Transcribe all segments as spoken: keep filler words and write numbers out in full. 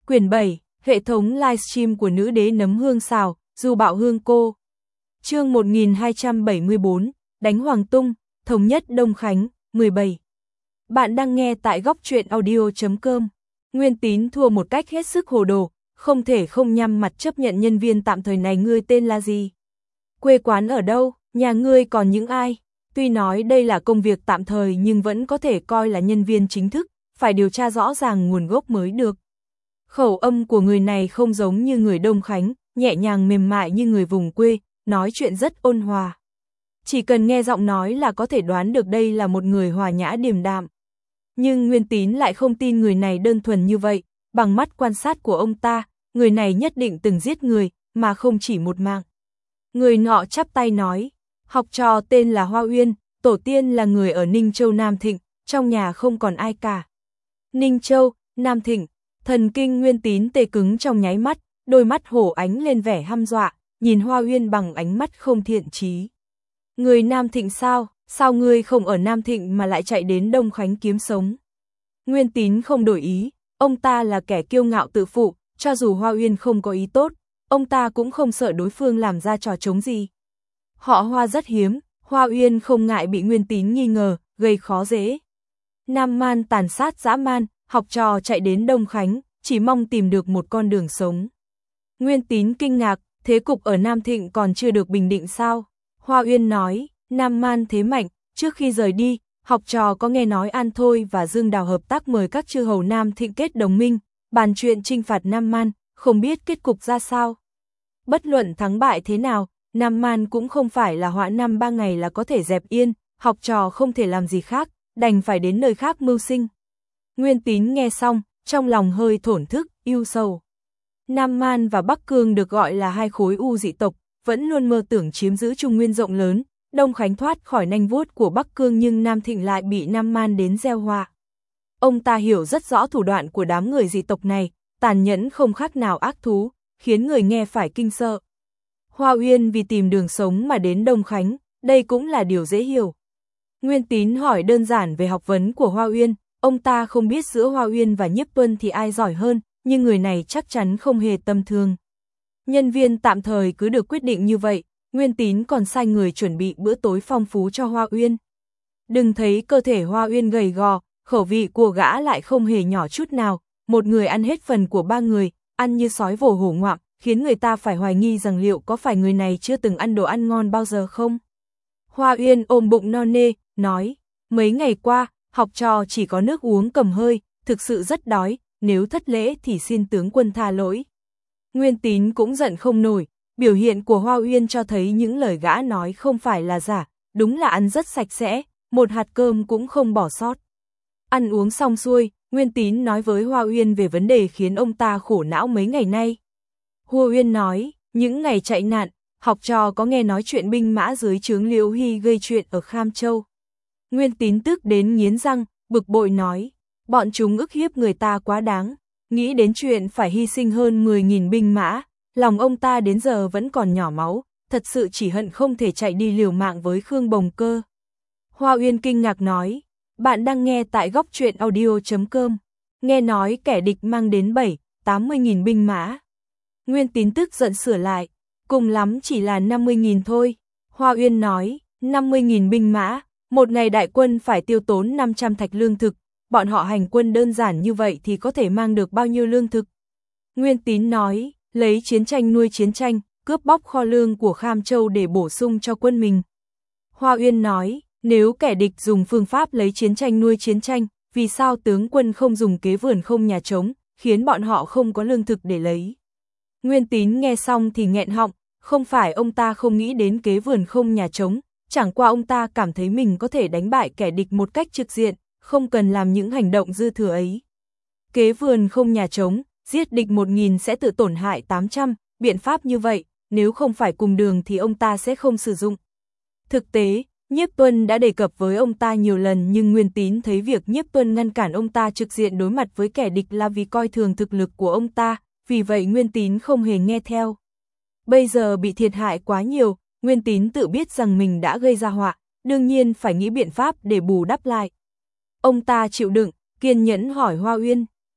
Quyển bảy, hệ thống livestream của nữ đế nấm hương xào, Du Bạo Hương cô. Chương một nghìn hai trăm bảy mươi tư, đánh Hoàng Tung, thống nhất Đông Khánh, mười bảy. Bạn đang nghe tại góc truyện audio chấm com. Nguyên Tín thua một cách hết sức hồ đồ, không thể không nhăm mặt chấp nhận nhân viên tạm thời này. Ngươi tên là gì? Quê quán ở đâu? Nhà ngươi còn những ai? Tuy nói đây là công việc tạm thời nhưng vẫn có thể coi là nhân viên chính thức, phải điều tra rõ ràng nguồn gốc mới được. Khẩu âm của người này không giống như người Đông Khánh, nhẹ nhàng mềm mại như người vùng quê, nói chuyện rất ôn hòa. Chỉ cần nghe giọng nói là có thể đoán được đây là một người hòa nhã điềm đạm. Nhưng Nguyên Tín lại không tin người này đơn thuần như vậy, bằng mắt quan sát của ông ta, người này nhất định từng giết người, mà không chỉ một mạng. Người nọ chắp tay nói, học trò tên là Hoa Uyên, tổ tiên là người ở Ninh Châu Nam Thịnh, trong nhà không còn ai cả. Ninh Châu, Nam Thịnh, thần kinh Nguyên Tín tê cứng trong nháy mắt, đôi mắt hổ ánh lên vẻ hăm dọa, nhìn Hoa Uyên bằng ánh mắt không thiện chí. Người Nam Thịnh sao, sao ngươi không ở Nam Thịnh mà lại chạy đến Đông Khánh kiếm sống? Nguyên Tín không đổi ý, ông ta là kẻ kiêu ngạo tự phụ, cho dù Hoa Uyên không có ý tốt, ông ta cũng không sợ đối phương làm ra trò trống gì. Họ Hoa rất hiếm, Hoa Uyên không ngại bị Nguyên Tín nghi ngờ, gây khó dễ. Nam man tàn sát dã man, học trò chạy đến Đông Khánh, chỉ mong tìm được một con đường sống. Nguyên Tín kinh ngạc, thế cục ở Nam Thịnh còn chưa được bình định sao? Hoa Uyên nói, Nam man thế mạnh, trước khi rời đi, học trò có nghe nói An Thôi và Dương Đào hợp tác mời các chư hầu Nam Thịnh kết đồng minh, bàn chuyện chinh phạt Nam Man, không biết kết cục ra sao. Bất luận thắng bại thế nào, Nam Man cũng không phải là họa năm ba ngày là có thể dẹp yên, học trò không thể làm gì khác, đành phải đến nơi khác mưu sinh. Nguyên Tín nghe xong, trong lòng hơi thổn thức, ưu sầu. Nam Man và Bắc Cương được gọi là hai khối u dị tộc, vẫn luôn mơ tưởng chiếm giữ Trung Nguyên rộng lớn, Đông Khánh thoát khỏi nanh vuốt của Bắc Cương nhưng Nam Thịnh lại bị Nam Man đến gieo họa. Ông ta hiểu rất rõ thủ đoạn của đám người dị tộc này, tàn nhẫn không khác nào ác thú, khiến người nghe phải kinh sợ. Hoa Uyên vì tìm đường sống mà đến Đông Khánh, đây cũng là điều dễ hiểu. Nguyên Tín hỏi đơn giản về học vấn của Hoa Uyên, ông ta không biết giữa Hoa Uyên và Nhiếp Tuân thì ai giỏi hơn, nhưng người này chắc chắn không hề tầm thường. Nhân viên tạm thời cứ được quyết định như vậy, Nguyên Tín còn sai người chuẩn bị bữa tối phong phú cho Hoa Uyên. Đừng thấy cơ thể Hoa Uyên gầy gò, khẩu vị của gã lại không hề nhỏ chút nào, một người ăn hết phần của ba người, ăn như sói vồ hổ ngoạm, khiến người ta phải hoài nghi rằng liệu có phải người này chưa từng ăn đồ ăn ngon bao giờ không. Hoa Uyên ôm bụng no nê, nói, mấy ngày qua, học trò chỉ có nước uống cầm hơi, thực sự rất đói, nếu thất lễ thì xin tướng quân tha lỗi. Nguyên Tín cũng giận không nổi, biểu hiện của Hoa Uyên cho thấy những lời gã nói không phải là giả, đúng là ăn rất sạch sẽ, một hạt cơm cũng không bỏ sót. Ăn uống xong xuôi, Nguyên Tín nói với Hoa Uyên về vấn đề khiến ông ta khổ não mấy ngày nay. Hoa Uyên nói, những ngày chạy nạn, học trò có nghe nói chuyện binh mã dưới trướng Liễu Hy gây chuyện ở Kham Châu. Nguyên Tín tức đến nghiến răng, bực bội nói, bọn chúng ức hiếp người ta quá đáng, nghĩ đến chuyện phải hy sinh hơn mười nghìn binh mã, lòng ông ta đến giờ vẫn còn nhỏ máu, thật sự chỉ hận không thể chạy đi liều mạng với Khương Bồng Cơ. Hoa Uyên kinh ngạc nói, bạn đang nghe tại góc truyện audio chấm com, nghe nói kẻ địch mang đến bảy, tám mươi nghìn binh mã. Nguyên Tín tức giận sửa lại, cùng lắm chỉ là năm mươi nghìn thôi. Hoa Uyên nói, năm mươi nghìn binh mã, một ngày đại quân phải tiêu tốn năm trăm thạch lương thực, bọn họ hành quân đơn giản như vậy thì có thể mang được bao nhiêu lương thực? Nguyên Tín nói, lấy chiến tranh nuôi chiến tranh, cướp bóc kho lương của Kham Châu để bổ sung cho quân mình. Hoa Uyên nói, nếu kẻ địch dùng phương pháp lấy chiến tranh nuôi chiến tranh, vì sao tướng quân không dùng kế vườn không nhà trống, khiến bọn họ không có lương thực để lấy? Nguyên Tín nghe xong thì nghẹn họng, không phải ông ta không nghĩ đến kế vườn không nhà trống, chẳng qua ông ta cảm thấy mình có thể đánh bại kẻ địch một cách trực diện, không cần làm những hành động dư thừa ấy. Kế vườn không nhà trống, giết địch một nghìn sẽ tự tổn hại tám trăm, biện pháp như vậy, nếu không phải cùng đường thì ông ta sẽ không sử dụng. Thực tế, Nhiếp Tuân đã đề cập với ông ta nhiều lần nhưng Nguyên Tín thấy việc Nhiếp Tuân ngăn cản ông ta trực diện đối mặt với kẻ địch là vì coi thường thực lực của ông ta, vì vậy Nguyên Tín không hề nghe theo. Bây giờ bị thiệt hại quá nhiều, Nguyên Tín tự biết rằng mình đã gây ra họa, đương nhiên phải nghĩ biện pháp để bù đắp lại. Ông ta chịu đựng, kiên nhẫn hỏi Hoa Uyên,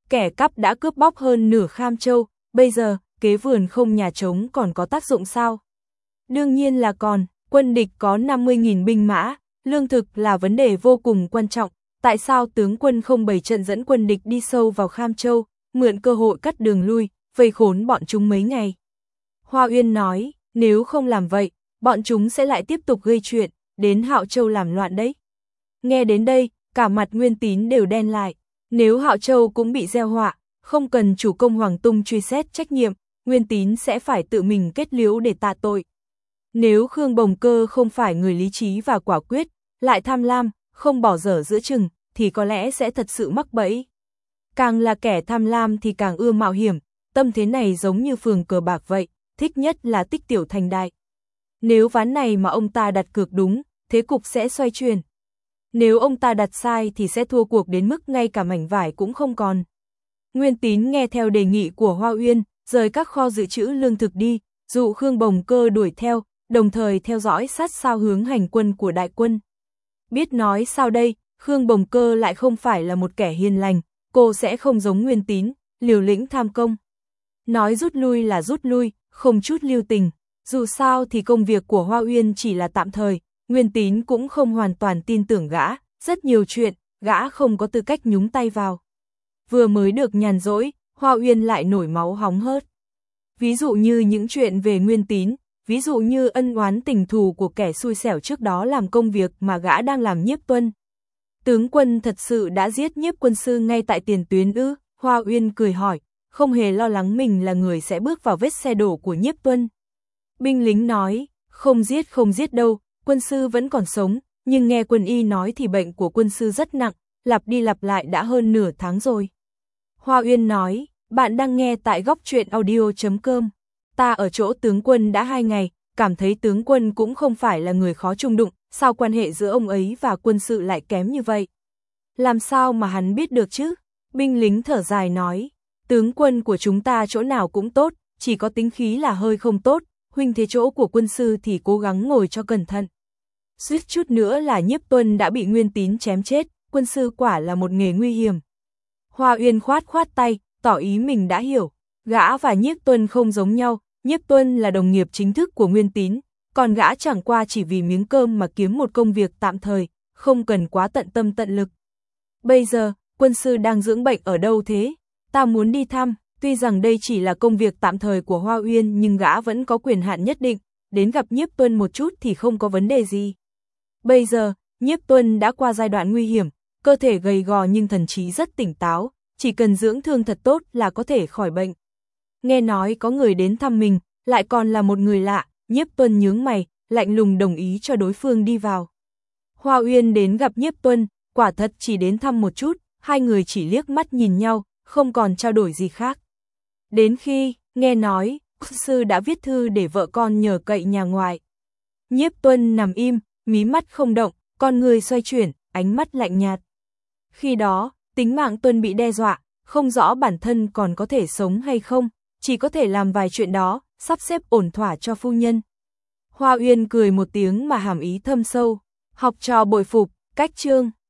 kẻ cắp đã cướp bóc hơn nửa Kham Châu, bây giờ, kế vườn không nhà trống còn có tác dụng sao? Đương nhiên là còn, quân địch có năm mươi nghìn binh mã, lương thực là vấn đề vô cùng quan trọng, tại sao tướng quân không bày trận dẫn quân địch đi sâu vào Kham Châu, mượn cơ hội cắt đường lui, vây khốn bọn chúng mấy ngày? Hoa Uyên nói, nếu không làm vậy, bọn chúng sẽ lại tiếp tục gây chuyện, đến Hạo Châu làm loạn đấy. Nghe đến đây, cả mặt Nguyên Tín đều đen lại, nếu Hạo Châu cũng bị gieo họa, không cần chủ công Hoàng Tung truy xét trách nhiệm, Nguyên Tín sẽ phải tự mình kết liễu để tạ tội. Nếu Khương Bồng Cơ không phải người lý trí và quả quyết, lại tham lam, không bỏ dở giữa chừng, thì có lẽ sẽ thật sự mắc bẫy. Càng là kẻ tham lam thì càng ưa mạo hiểm, tâm thế này giống như phường cờ bạc vậy, thích nhất là tích tiểu thành đại. Nếu ván này mà ông ta đặt cược đúng, thế cục sẽ xoay chuyển. Nếu ông ta đặt sai thì sẽ thua cuộc đến mức ngay cả mảnh vải cũng không còn. Nguyên Tín nghe theo đề nghị của Hoa Uyên, rời các kho dự trữ lương thực đi, dụ Khương Bồng Cơ đuổi theo, đồng thời theo dõi sát sao hướng hành quân của đại quân. Biết nói sao đây, Khương Bồng Cơ lại không phải là một kẻ hiền lành, cô sẽ không giống Nguyên Tín, liều lĩnh tham công. Nói rút lui là rút lui, không chút lưu tình, dù sao thì công việc của Hoa Uyên chỉ là tạm thời, Nguyên Tín cũng không hoàn toàn tin tưởng gã, rất nhiều chuyện, gã không có tư cách nhúng tay vào. Vừa mới được nhàn rỗi, Hoa Uyên lại nổi máu hóng hớt. Ví dụ như những chuyện về Nguyên Tín, ví dụ như ân oán tình thù của kẻ xui xẻo trước đó làm công việc mà gã đang làm Nhiếp Tuân. Tướng quân thật sự đã giết Nhiếp quân sư ngay tại tiền tuyến ư? Hoa Uyên cười hỏi, không hề lo lắng mình là người sẽ bước vào vết xe đổ của Nhiếp Tuân. Binh lính nói, không giết không giết đâu, quân sư vẫn còn sống, nhưng nghe quân y nói thì bệnh của quân sư rất nặng, lặp đi lặp lại đã hơn nửa tháng rồi. Hoa Uyên nói, bạn đang nghe tại góc truyện audio chấm com. Ta ở chỗ tướng quân đã hai ngày, cảm thấy tướng quân cũng không phải là người khó chung đụng, sao quan hệ giữa ông ấy và quân sự lại kém như vậy? Làm sao mà hắn biết được chứ? Binh lính thở dài nói, tướng quân của chúng ta chỗ nào cũng tốt, chỉ có tính khí là hơi không tốt, huynh thế chỗ của quân sư thì cố gắng ngồi cho cẩn thận. Suýt chút nữa là Nhiếp Tuân đã bị Nguyên Tín chém chết, quân sư quả là một nghề nguy hiểm. Hoa Uyên khoát khoát tay, tỏ ý mình đã hiểu, gã và Nhiếp Tuân không giống nhau, Nhiếp Tuân là đồng nghiệp chính thức của Nguyên Tín, còn gã chẳng qua chỉ vì miếng cơm mà kiếm một công việc tạm thời, không cần quá tận tâm tận lực. Bây giờ, quân sư đang dưỡng bệnh ở đâu thế? Ta muốn đi thăm, tuy rằng đây chỉ là công việc tạm thời của Hoa Uyên nhưng gã vẫn có quyền hạn nhất định, đến gặp Nhiếp Tuân một chút thì không có vấn đề gì. Bây giờ, Nhiếp Tuân đã qua giai đoạn nguy hiểm, cơ thể gầy gò nhưng thần trí rất tỉnh táo, chỉ cần dưỡng thương thật tốt là có thể khỏi bệnh. Nghe nói có người đến thăm mình, lại còn là một người lạ, Nhiếp Tuân nhướng mày, lạnh lùng đồng ý cho đối phương đi vào. Hoa Uyên đến gặp Nhiếp Tuân, quả thật chỉ đến thăm một chút, hai người chỉ liếc mắt nhìn nhau, không còn trao đổi gì khác. Đến khi, nghe nói, sư đã viết thư để vợ con nhờ cậy nhà ngoại. Nhiếp Tuân nằm im, mí mắt không động, con người xoay chuyển, ánh mắt lạnh nhạt. Khi đó, tính mạng Tuân bị đe dọa, không rõ bản thân còn có thể sống hay không, chỉ có thể làm vài chuyện đó, sắp xếp ổn thỏa cho phu nhân. Hoa Uyên cười một tiếng mà hàm ý thâm sâu, học trò bội phục, cách chương.